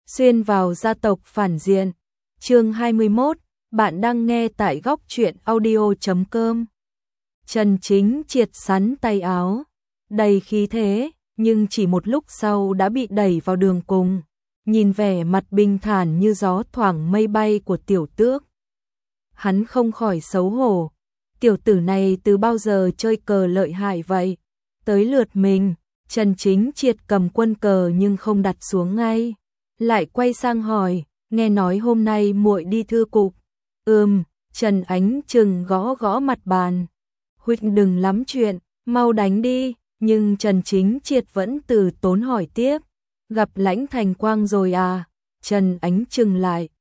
xuyên vào gia tộc phản diện. Chương 21, bạn đang nghe tại góc truyện audio.com. Trần Chính Triệt sắn tay áo, đầy khí thế, nhưng chỉ một lúc sau đã bị đẩy vào đường cùng. Nhìn vẻ mặt bình thản như gió thoảng mây bay của Tiểu Tước, hắn không khỏi xấu hổ. Tiểu tử này từ bao giờ chơi cờ lợi hại vậy? Tới lượt mình, Trần Chính Triệt cầm quân cờ nhưng không đặt xuống ngay, lại quay sang hỏi, nghe nói hôm nay muội đi thư cục. Trần Ánh Trừng gõ gõ mặt bàn. Huynh đừng lắm chuyện, mau đánh đi. Nhưng Trần Chính Triệt vẫn từ tốn hỏi tiếp, gặp Lãnh Thành Quang rồi à? Trần Ánh Trừng lại,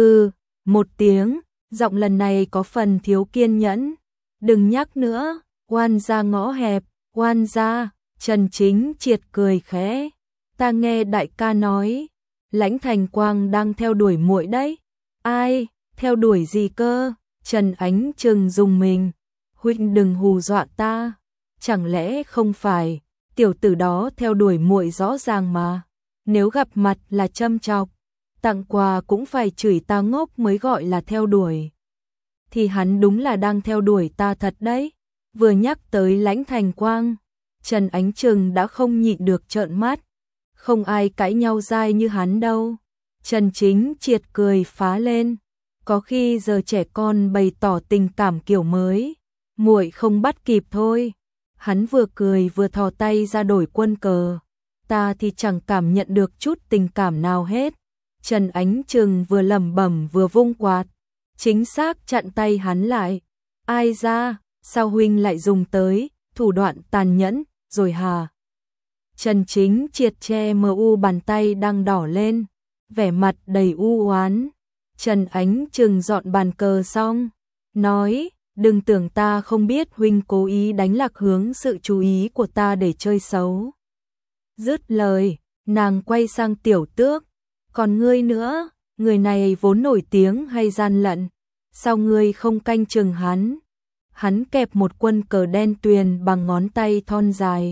một tiếng, giọng lần này có phần thiếu kiên nhẫn. Đừng nhắc nữa, oan gia ngõ hẹp, oan gia. Trần Chính Triệt cười khẽ, ta nghe đại ca nói, Lãnh Thành Quang đang theo đuổi muội đấy. Ai, theo đuổi gì cơ? Trần Ánh Trừng rùng mình, huynh đừng hù dọa ta. Chẳng lẽ không phải, tiểu tử đó theo đuổi muội rõ ràng mà. Nếu gặp mặt là châm chọc, tặng quà cũng phải chửi ta ngốc mới gọi là theo đuổi. Thì hắn đúng là đang theo đuổi ta thật đấy. Vừa nhắc tới Lãnh Thành Quang, Trần Ánh Trừng đã không nhịn được trợn mắt. Không ai cãi nhau dai như hắn đâu. Trần Chính Triệt cười phá lên. Có khi giờ trẻ con bày tỏ tình cảm kiểu mới, muội không bắt kịp thôi. Hắn vừa cười vừa thò tay ra đổi quân cờ. Ta thì chẳng cảm nhận được chút tình cảm nào hết. Trần Ánh Trừng vừa lẩm bẩm vừa vung quạt, chính xác chặn tay hắn lại. Ai ra, sao huynh lại dùng tới thủ đoạn tàn nhẫn rồi hả? Trần Chính Triệt che mờ bàn tay đang đỏ lên, vẻ mặt đầy u oán. Trần Ánh Trừng dọn bàn cờ xong, nói, đừng tưởng ta không biết huynh cố ý đánh lạc hướng sự chú ý của ta để chơi xấu. Dứt lời, nàng quay sang Tiểu Tước, còn ngươi nữa, người này vốn nổi tiếng hay gian lận, sao ngươi không canh chừng hắn? Hắn kẹp một quân cờ đen tuyền bằng ngón tay thon dài,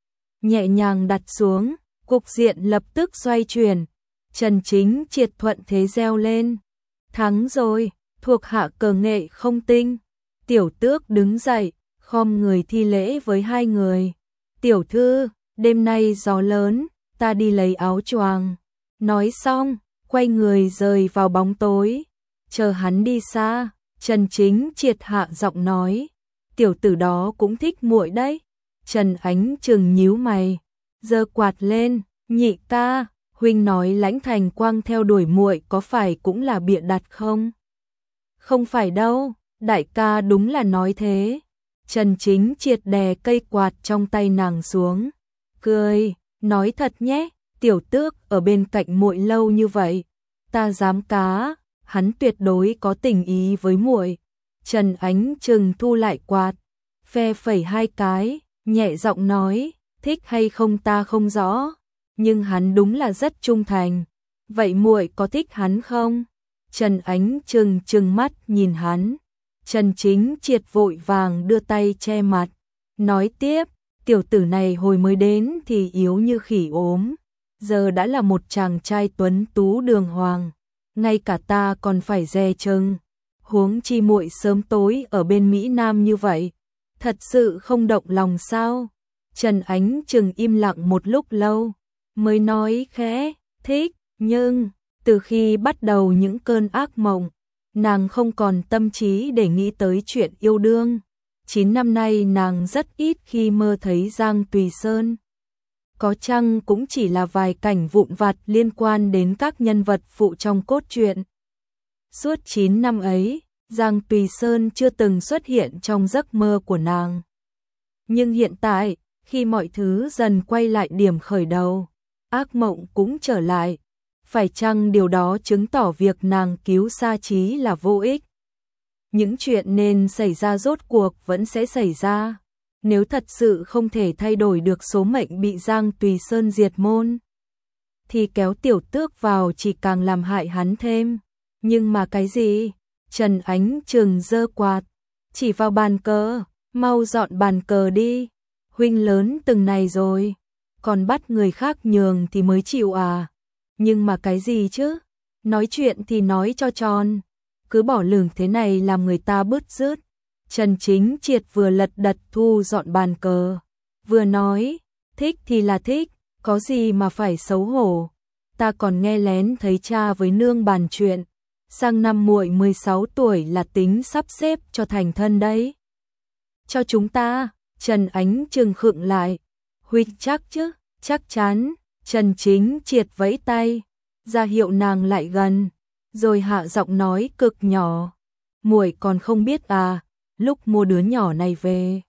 nhẹ nhàng đặt xuống, cục diện lập tức xoay chuyển. Trần Chính Triệt thuận thế reo lên, thắng rồi, thuộc hạ cờ nghệ không tinh. Tiểu Tước đứng dậy, khom người thi lễ với hai người. Tiểu thư, đêm nay gió lớn, ta đi lấy áo choàng. Nói xong, quay người rời vào bóng tối. Chờ hắn đi xa, Trần Chính Triệt hạ giọng nói, tiểu tử đó cũng thích muội đấy. Trần Ánh Trừng nhíu mày, giơ quạt lên, nhị ca, huynh nói Lãnh Thành Quang theo đuổi muội có phải cũng là bịa đặt không? Không phải đâu, đại ca đúng là nói thế. Trần Chính Triệt đè cây quạt trong tay nàng xuống, cười, nói thật nhé, Tiểu Tước ở bên cạnh muội lâu như vậy, ta dám cá, hắn tuyệt đối có tình ý với muội. Trần Ánh Trừng thu lại quạt, phe phẩy hai cái, nhẹ giọng nói, thích hay không ta không rõ, nhưng hắn đúng là rất trung thành. Vậy muội có thích hắn không? Trần Ánh Trừng trừng mắt nhìn hắn. Trần Chính Triệt vội vàng đưa tay che mặt, nói tiếp, tiểu tử này hồi mới đến thì yếu như khỉ ốm, giờ đã là một chàng trai tuấn tú đường hoàng, ngay cả ta còn phải dè chừng, huống chi muội sớm tối ở bên Mỹ Nam như vậy, thật sự không động lòng sao? Trần Ánh Trừng im lặng một lúc lâu, mới nói khẽ, thích, nhưng từ khi bắt đầu những cơn ác mộng, nàng không còn tâm trí để nghĩ tới chuyện yêu đương. 9 năm nay nàng rất ít khi mơ thấy Giang Tùy Sơn. Có chăng cũng chỉ là vài cảnh vụn vặt liên quan đến các nhân vật phụ trong cốt truyện. Suốt 9 năm ấy, Giang Tùy Sơn chưa từng xuất hiện trong giấc mơ của nàng. Nhưng hiện tại, khi mọi thứ dần quay lại điểm khởi đầu, ác mộng cũng trở lại. Phải chăng điều đó chứng tỏ việc nàng cứu Sa Chí là vô ích? Những chuyện nên xảy ra rốt cuộc vẫn sẽ xảy ra. Nếu thật sự không thể thay đổi được số mệnh bị Giang Tùy Sơn diệt môn, thì kéo Tiểu Tước vào chỉ càng làm hại hắn thêm. Nhưng mà cái gì? Trần Ánh Trừng giơ quạt, chỉ vào bàn cờ, mau dọn bàn cờ đi. Huynh lớn từng này rồi, còn bắt người khác nhường thì mới chịu à? Nhưng mà cái gì chứ? Nói chuyện thì nói cho tròn, cứ bỏ lửng thế này làm người ta bứt rứt. Trần Chính Triệt vừa lật đật thu dọn bàn cờ, vừa nói, thích thì là thích, có gì mà phải xấu hổ. Ta còn nghe lén thấy cha với nương bàn chuyện, sang năm muội 16 tuổi là tính sắp xếp cho thành thân đấy. Cho chúng ta, Trần Ánh Trừng khựng lại, huynh chắc chứ, chắc chắn. Trần Chính Triệt vẫy tay, ra hiệu nàng lại gần, rồi hạ giọng nói cực nhỏ, muội còn không biết à, lúc mua đứa nhỏ này về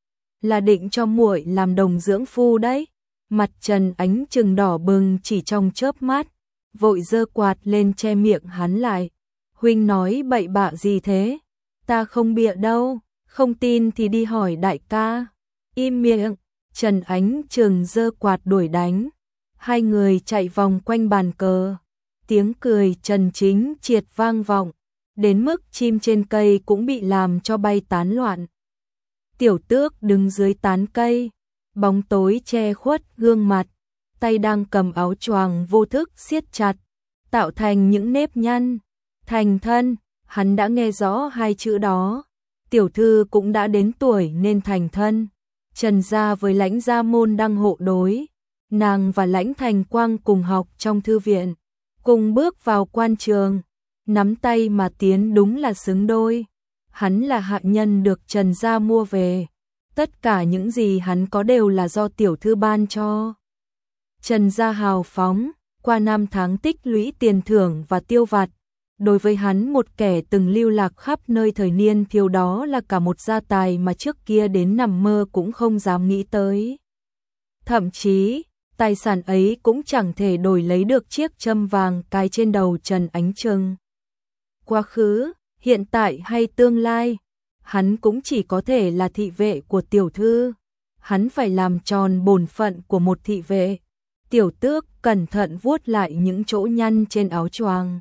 là định cho muội làm đồng dưỡng phu đấy. Mặt Trần Ánh Trừng đỏ bừng chỉ trong chớp mắt, vội giơ quạt lên che miệng hắn lại. Huynh nói bậy bạ gì thế? Ta không bịa đâu, không tin thì đi hỏi đại ca. Im miệng. Trần Ánh Trừng giơ quạt đuổi đánh. Hai người chạy vòng quanh bàn cờ, tiếng cười Trần Chính Triệt vang vọng, đến mức chim trên cây cũng bị làm cho bay tán loạn. Tiểu Tước đứng dưới tán cây, bóng tối che khuất gương mặt, tay đang cầm áo choàng vô thức siết chặt, tạo thành những nếp nhăn. Thành thân, hắn đã nghe rõ hai chữ đó. Tiểu thư cũng đã đến tuổi nên thành thân. Trần gia với Lãnh gia môn đang hộ đối. Nàng và Lãnh Thành Quang cùng học trong thư viện, cùng bước vào quan trường, nắm tay mà tiến đúng là xứng đôi. Hắn là hạ nhân được Trần gia mua về, tất cả những gì hắn có đều là do tiểu thư ban cho. Trần gia hào phóng, qua năm tháng tích lũy tiền thưởng và tiêu vặt, đối với hắn một kẻ từng lưu lạc khắp nơi thời niên thiếu đó là cả một gia tài mà trước kia đến nằm mơ cũng không dám nghĩ tới. Thậm chí, tài sản ấy cũng chẳng thể đổi lấy được chiếc châm vàng cài trên đầu Trần Ánh Trừng. Quá khứ, hiện tại hay tương lai, hắn cũng chỉ có thể là thị vệ của tiểu thư. Hắn phải làm tròn bổn phận của một thị vệ. Tiểu Tước cẩn thận vuốt lại những chỗ nhăn trên áo choàng,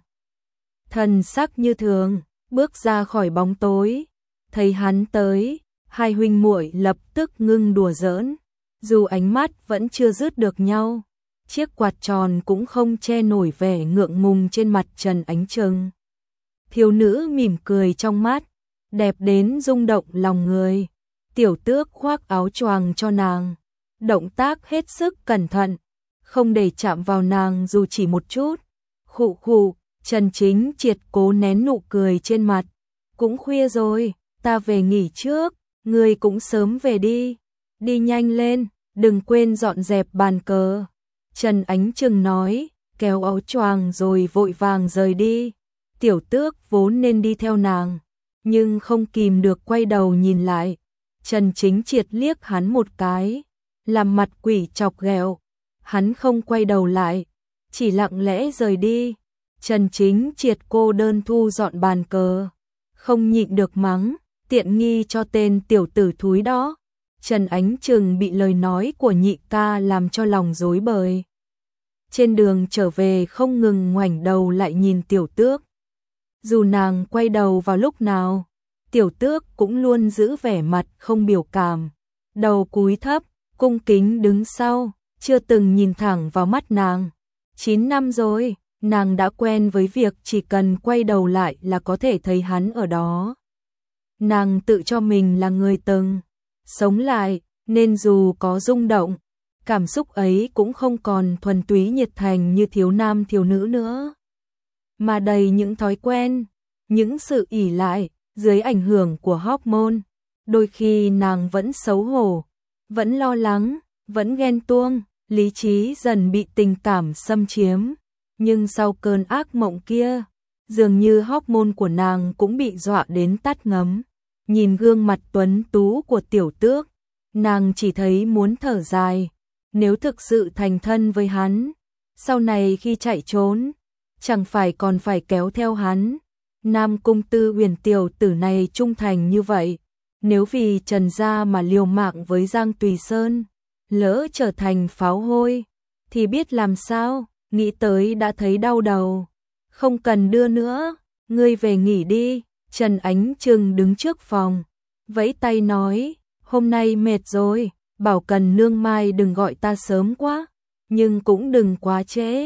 thần sắc như thường, bước ra khỏi bóng tối. Thấy hắn tới, hai huynh muội lập tức ngưng đùa giỡn, dù ánh mắt vẫn chưa dứt được nhau. Chiếc quạt tròn cũng không che nổi vẻ ngượng ngùng trên mặt Trần Ánh Trừng. Thiếu nữ mỉm cười trong mắt, đẹp đến rung động lòng người. Tiểu Tước khoác áo choàng cho nàng, động tác hết sức cẩn thận, không để chạm vào nàng dù chỉ một chút. Khụ khụ, Trần Chính Triệt cố nén nụ cười trên mặt. Cũng khuya rồi, ta về nghỉ trước, ngươi cũng sớm về đi. Đi nhanh lên, đừng quên dọn dẹp bàn cờ. Trần Ánh Trừng nói, kéo áo choàng rồi vội vàng rời đi. Tiểu Tước vốn nên đi theo nàng, nhưng không kìm được quay đầu nhìn lại. Trần Chính Triệt liếc hắn một cái, làm mặt quỷ chọc ghẹo. Hắn không quay đầu lại, chỉ lặng lẽ rời đi. Trần Chính Triệt cô đơn thu dọn bàn cờ, không nhịn được mắng, tiện nghi cho tên tiểu tử thúi đó. Trần Ánh Trừng bị lời nói của nhị ca làm cho lòng rối bời. Trên đường trở về không ngừng ngoảnh đầu lại nhìn Tiểu Tước. Dù nàng quay đầu vào lúc nào, Tiểu Tước cũng luôn giữ vẻ mặt không biểu cảm, đầu cúi thấp, cung kính đứng sau, chưa từng nhìn thẳng vào mắt nàng. 9 năm rồi, nàng đã quen với việc chỉ cần quay đầu lại là có thể thấy hắn ở đó. Nàng tự cho mình là người từng sống lại, nên dù có rung động, cảm xúc ấy cũng không còn thuần túy nhiệt thành như thiếu nam thiếu nữ nữa, mà đầy những thói quen, những sự ỷ lại. Dưới ảnh hưởng của hormone, đôi khi nàng vẫn xấu hổ, vẫn lo lắng, vẫn ghen tuông, lý trí dần bị tình cảm xâm chiếm. Nhưng sau cơn ác mộng kia, dường như hormone của nàng cũng bị dọa đến tắt ngấm. Nhìn gương mặt tuấn tú của Tiểu Tước, nàng chỉ thấy muốn thở dài. Nếu thực sự thành thân với hắn, sau này khi chạy trốn, chẳng phải còn phải kéo theo hắn. Nam cung tư huyền tiểu tử này trung thành như vậy, nếu vì Trần gia mà liều mạng với Giang Tùy Sơn, lỡ trở thành pháo hôi, thì biết làm sao. Nghĩ tới đã thấy đau đầu. Không cần đưa nữa, ngươi về nghỉ đi. Trần Ánh Trừng đứng trước phòng, vẫy tay nói, hôm nay mệt rồi, bảo Cần nương mai đừng gọi ta sớm quá, nhưng cũng đừng quá trễ.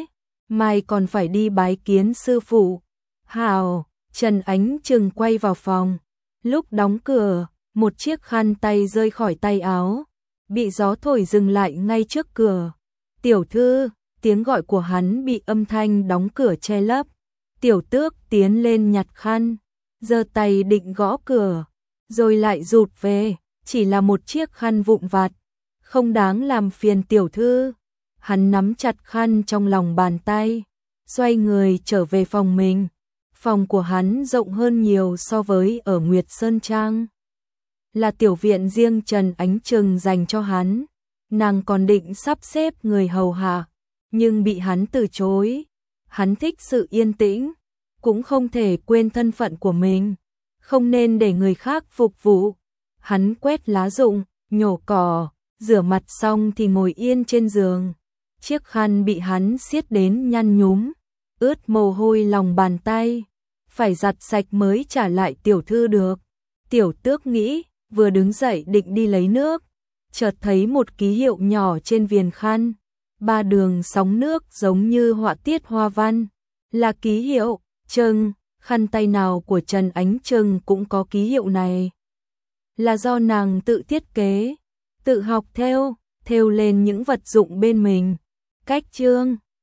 mai còn phải đi bái kiến sư phụ. Hào, Trần Ánh Trừng quay vào phòng. Lúc đóng cửa, một chiếc khăn tay rơi khỏi tay áo, bị gió thổi dừng lại ngay trước cửa. Tiểu thư, tiếng gọi của hắn bị âm thanh đóng cửa che lấp. Tiểu Tước tiến lên nhặt khăn, giơ tay định gõ cửa, rồi lại rụt về, chỉ là một chiếc khăn vụn vặt, không đáng làm phiền tiểu thư. Hắn nắm chặt khăn trong lòng bàn tay, xoay người trở về phòng mình. Phòng của hắn rộng hơn nhiều so với ở Nguyệt Sơn Trang. Là tiểu viện riêng Trần Ánh Trừng dành cho hắn. Nàng còn định sắp xếp người hầu hạ, nhưng bị hắn từ chối. Hắn thích sự yên tĩnh, cũng không thể quên thân phận của mình, không nên để người khác phục vụ. Hắn quét lá rụng, nhổ cỏ, rửa mặt xong thì ngồi yên trên giường. Chiếc khăn bị hắn siết đến nhăn nhúm, ướt mồ hôi lòng bàn tay, phải giặt sạch mới trả lại tiểu thư được. Tiểu Tước nghĩ, vừa đứng dậy định đi lấy nước, chợt thấy một ký hiệu nhỏ trên viền khăn, 3 đường sóng nước giống như họa tiết hoa văn, là ký hiệu Trừng. Khăn tay nào của Trần Ánh Trừng cũng có ký hiệu này, là do nàng tự thiết kế, tự học thêu lên những vật dụng bên mình. Cách chương